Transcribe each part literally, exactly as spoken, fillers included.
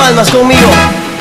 palmas conmigo.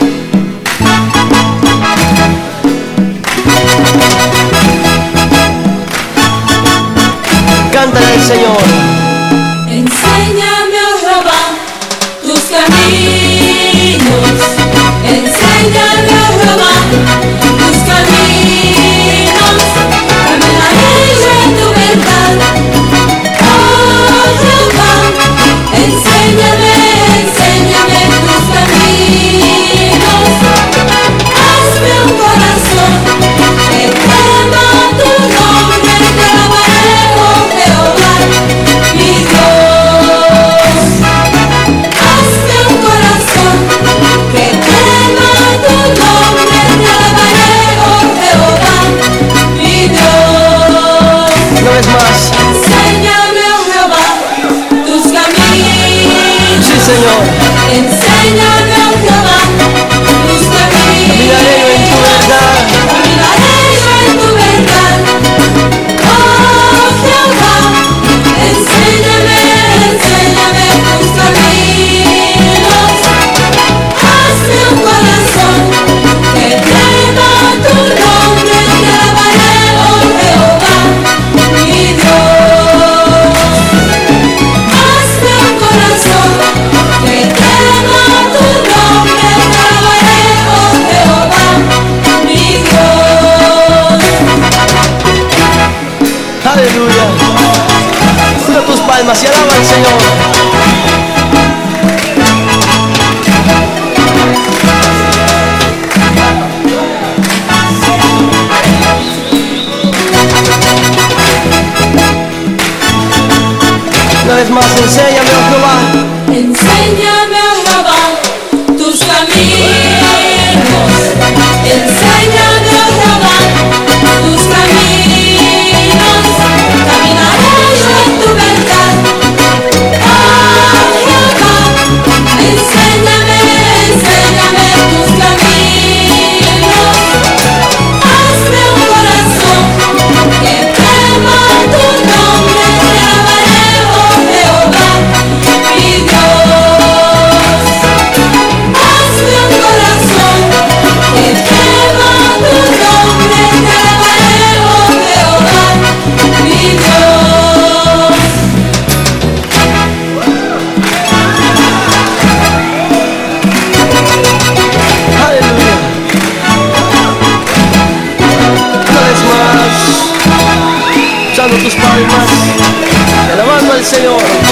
Cántale al Señor. Enséñame, oh Jehová, tus caminos. Enséñame, oh Jehová, tus caminos. Caminaré yo en tu verdad. Oh Jehová, enséñame, enséñame tus caminos. Hazme un corazón que tema tu nombre, te alabaré, oh Jehová, mi Dios. Hazme un corazón que tema tu nombre, te alabaré, oh Jehová, mi Dios. Una vez más. Enséñame, oh Jehová, tus caminos. Sí, Señor. Enséñame, oh Jehová, tus Caminaré yo en tu caminos. verdad. Caminaré yo en tu verdad. Oh Jehová, enséñame, enséñame tus caminos. Hazme un corazón que tema tu nombre, te alabaré, oh Jehová, mi Dios. Hazme un corazón que tema tu nombre, te alabaré, oh Jehová, mi Dios. Aleluya. Una tus palmas y alaba al Señor. Una vez más, enséñame, oh Jehová. Enséñame, oh Jehová, tus caminos. Enséñame, oh Jehová, tus caminos. Caminaré yo en tu verdad. Oh Jehová, enséñame, enséñame tus caminos. Hazme un corazón que tema tu nombre, te alabaré, oh Jehová, mi Dios. Hazme un corazón que tema tu nombre, te alabaré, oh Jehová, mi Dios. Aleluya. Una vez más, echando tus palmas, alabando al Señor.